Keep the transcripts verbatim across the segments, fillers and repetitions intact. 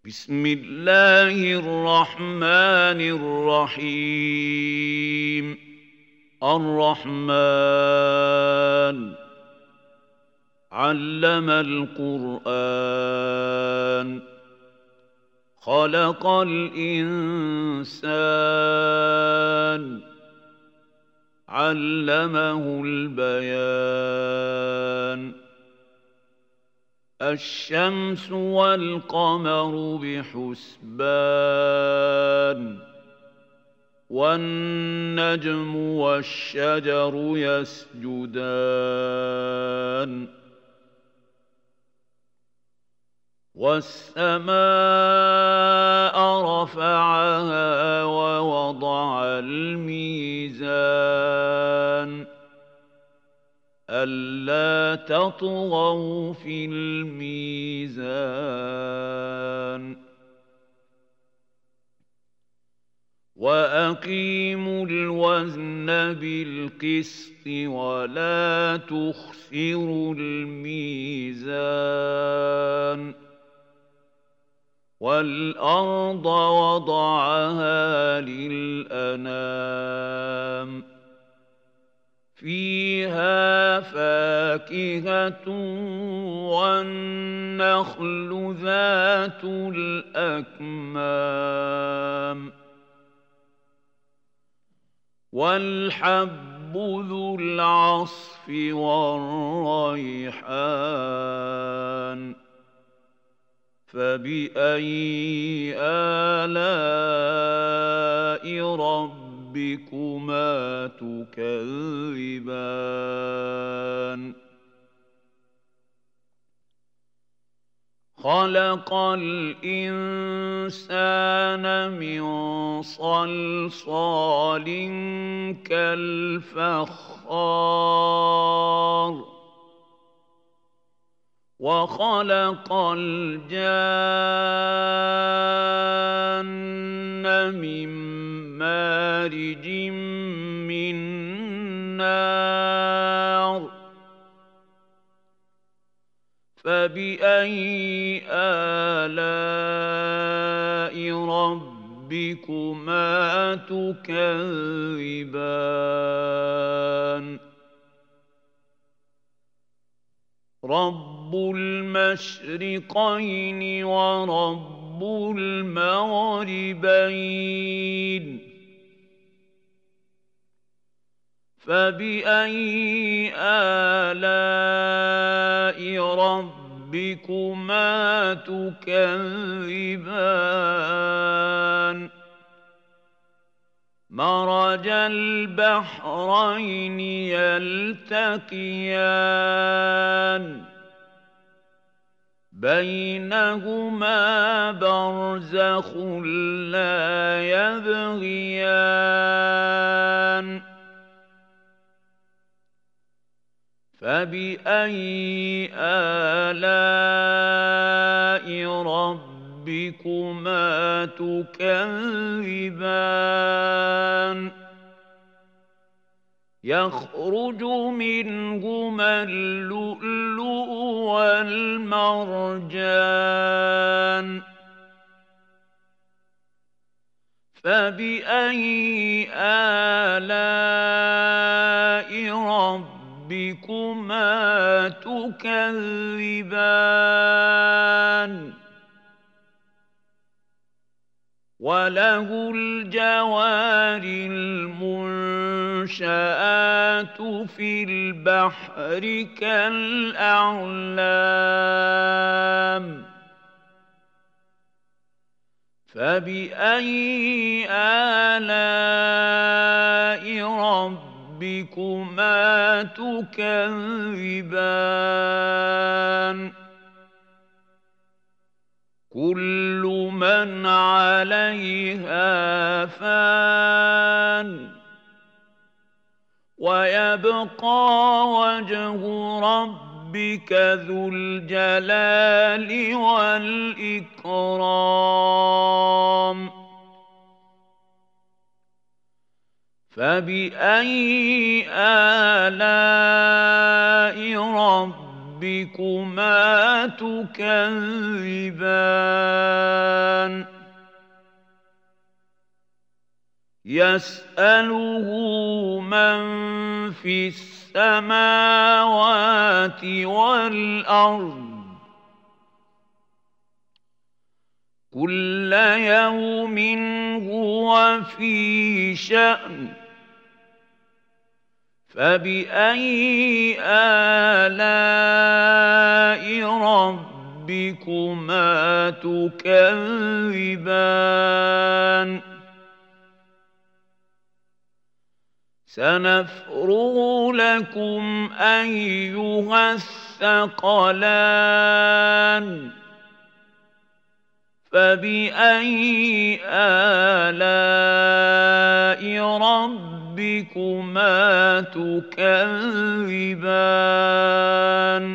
بسم الله الرحمن الرحيم الرحمن علم القرآن خلق الإنسان علمه البيان الشمس والقمر بحسبان والنجم والشجر يسجدان والسماء رفعها ووضع الميزان ألا تطغوا في الميزان وأقيموا الوزن بالقسط ولا تخسروا الميزان والأرض وضعها للأنام فيها فاكهة والنخل ذات الأكمام والحب ذو العصف والريحان فبأي آلاء ربكما تكذبان خلق الإنسان من صلصال كالفخار وخلق الجان من مارج من نار فبأي آلاء ربكما تكذبان رب المشرقين ورب المغربين فبأي آلاء ربكما تكذبان مرج البحرين يلتقيان بينهما برزخ لا يبغيان فبأي آلاء ربكما تكذبان يخرج منهما اللؤلؤ والمرجان فبأي آلاء ربكما تكذبان وله الجوار المنشآت في البحر كالأعلام فبأي آلاء ربكما تكذبان كل من عليها فان ويبقى وجه ربك ذو الجلال والإكرام فبأي آلاء ربكما تكذبان يسأله من في السماوات والأرض كل يوم هو في شأن فبأي آلاء ربكما تكذبان سنفرغ لكم أيها الثقلان فبأي آلاء ربكما تكذبان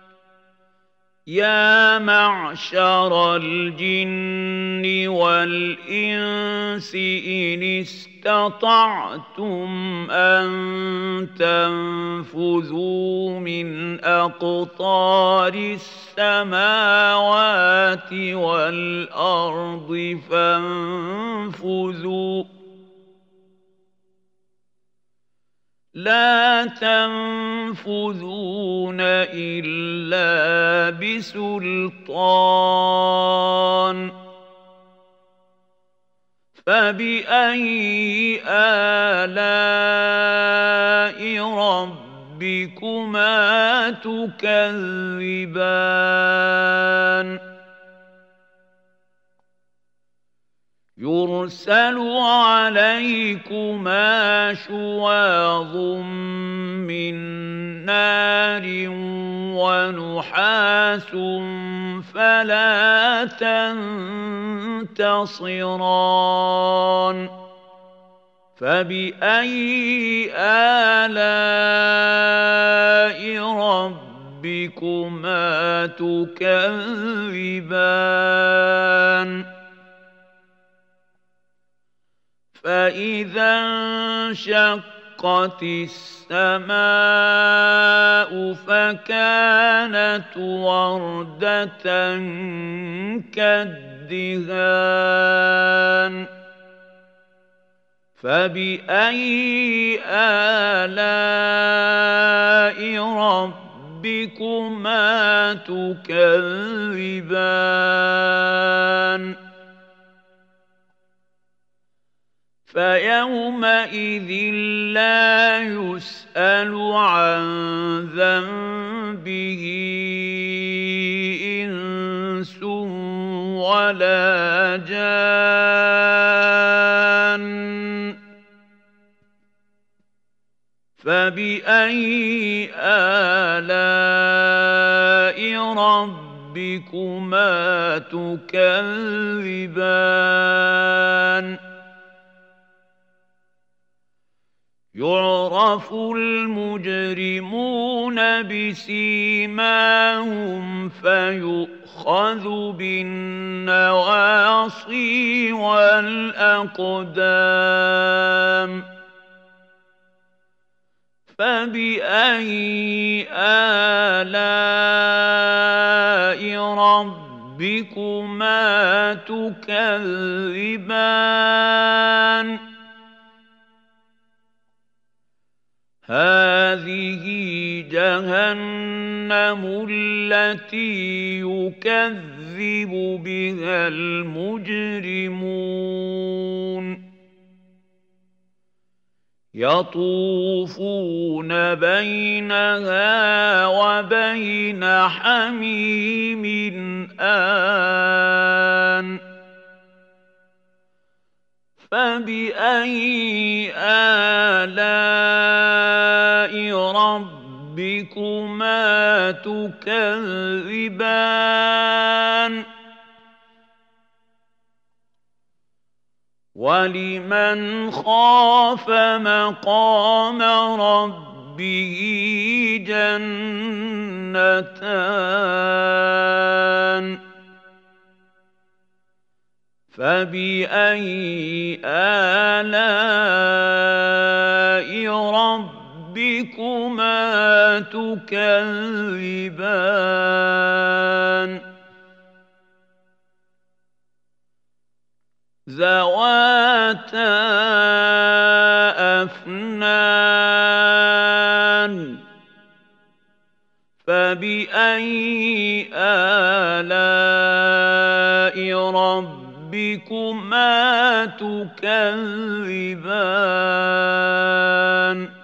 يا معشر الجن والإنس إن استطعتم أن تنفذوا من أقطار السماوات والأرض فانفذوا لا تنفذون إلا بسلطان فبأي آلاء ربكما تكذبان يرسل عليكما شواظ من نار ونحاس فلا تنتصران فبأي آلاء ربكما تكذبان فإذا انشقت السماء فكانت وردة كالدهان فبأي آلاء ربكما تكذبان فيومئذ لا يسأل عن ذنبه إنس ولا جان فبأي آلاء ربكما تكذبان يعرف المجرمون بسيماهم فيؤخذ بالنواصي والأقدام فبأي آلاء ربكما تكذبان هذه جهنم التي يكذب بها المجرمون يطوفون بينها وبين حميم آن فبأي آلاء ربكما تكذبان ولمن خاف مقام ربه جنتان فبأي آلاء ربكما تكذبان ذواتا أفنان فبأي آلاء ربكما تكذبان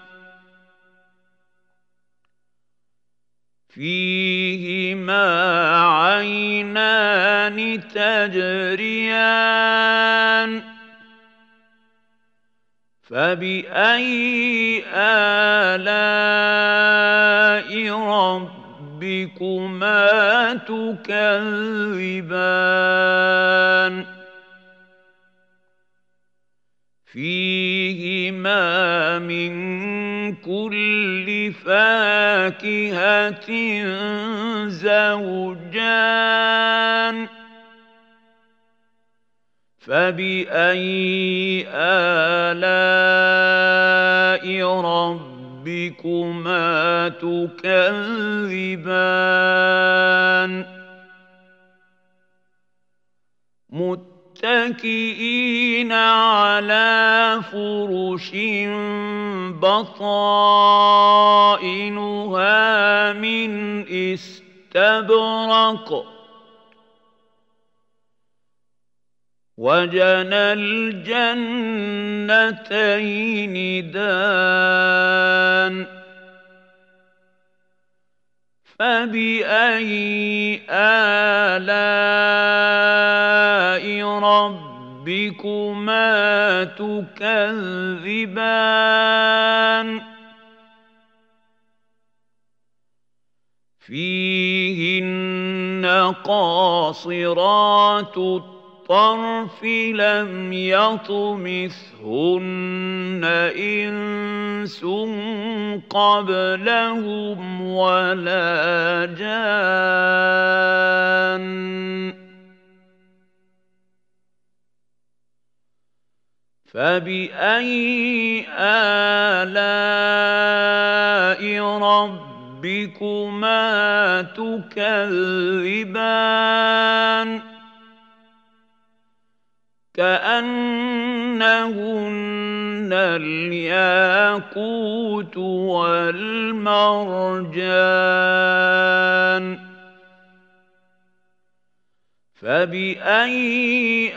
فيهما عينان تجريان فبأي آلاء ربكما تكذبان فيهما من كل فاكهة زوجان فبأي آلاء ربكما تكذبان متكئين على فرش بطائنها من استبرق وجنى الجنتين دان فبأي آلاء ربكما تكذبان فيهن قاصرات الطرف لم يطمثهن إنس قبلهم ولا جان فبأي آلاء ربكما تكذبان كأنهن الياقوت والمرجان فبأي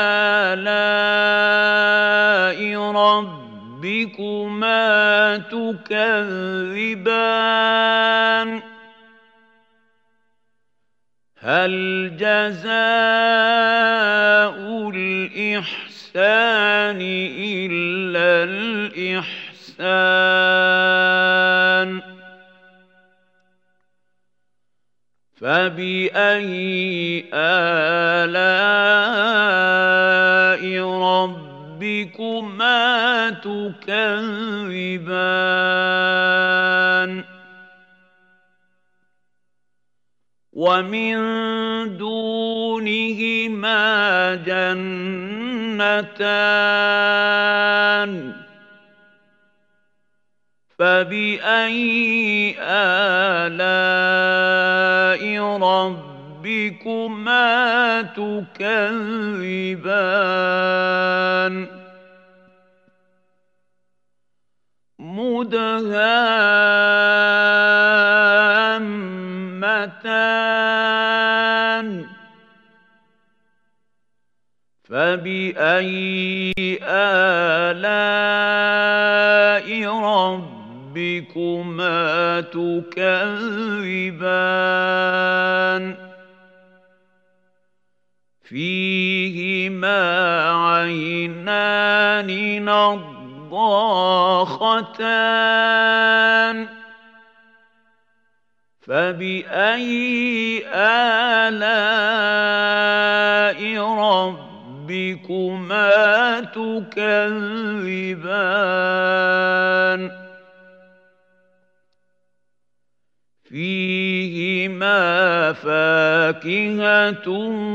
آلاء ربكما تكذبان هل جزاء الإحسان إلا الإحسان فبأي آلاء ربكما تكذبان ومن دونهما جنتان فبأي آلاء ربكما تكذبان مدهامتان فبأي آلاء ربكما تكذبان فيهما عينان نضاختان فبأي آلاء ربكما تكذبان فيهما فاكهة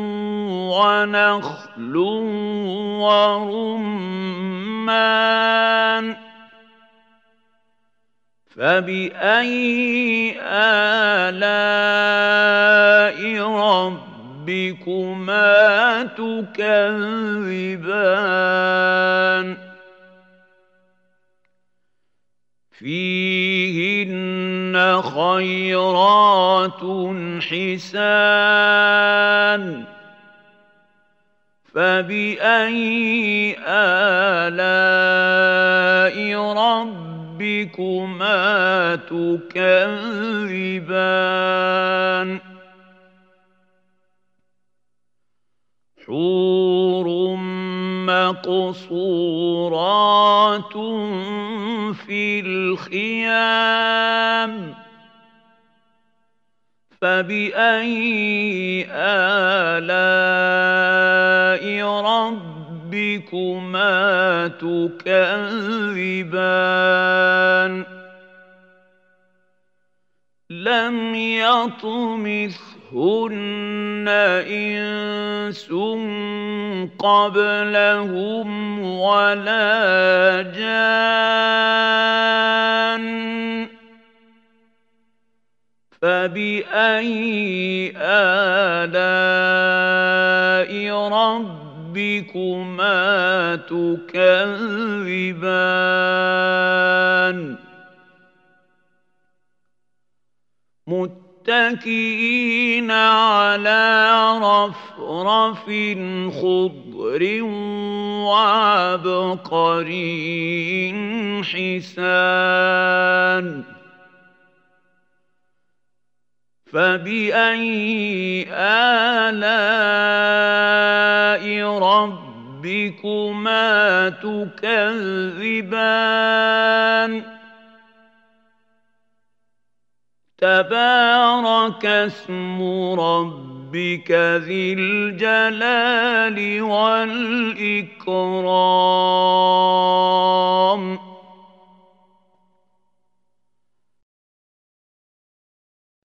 ونخل ورمان فبأي آلاء ربكما ربكما تكذبان فيهن خيرات حسان فبأي آلاء ربكما تكذبان حور مقصورات في الخيام فبأي آلاء ربكما تكذبان لم يطمثهن إنس قبلهم ولا جان فبأي آلاء ربكما تكذبان متكئين على رفرف خضر وعبقري حسان فبأي آلاء ربكما تكذبان تبارك اسم ربك ذي الجلال والإكرام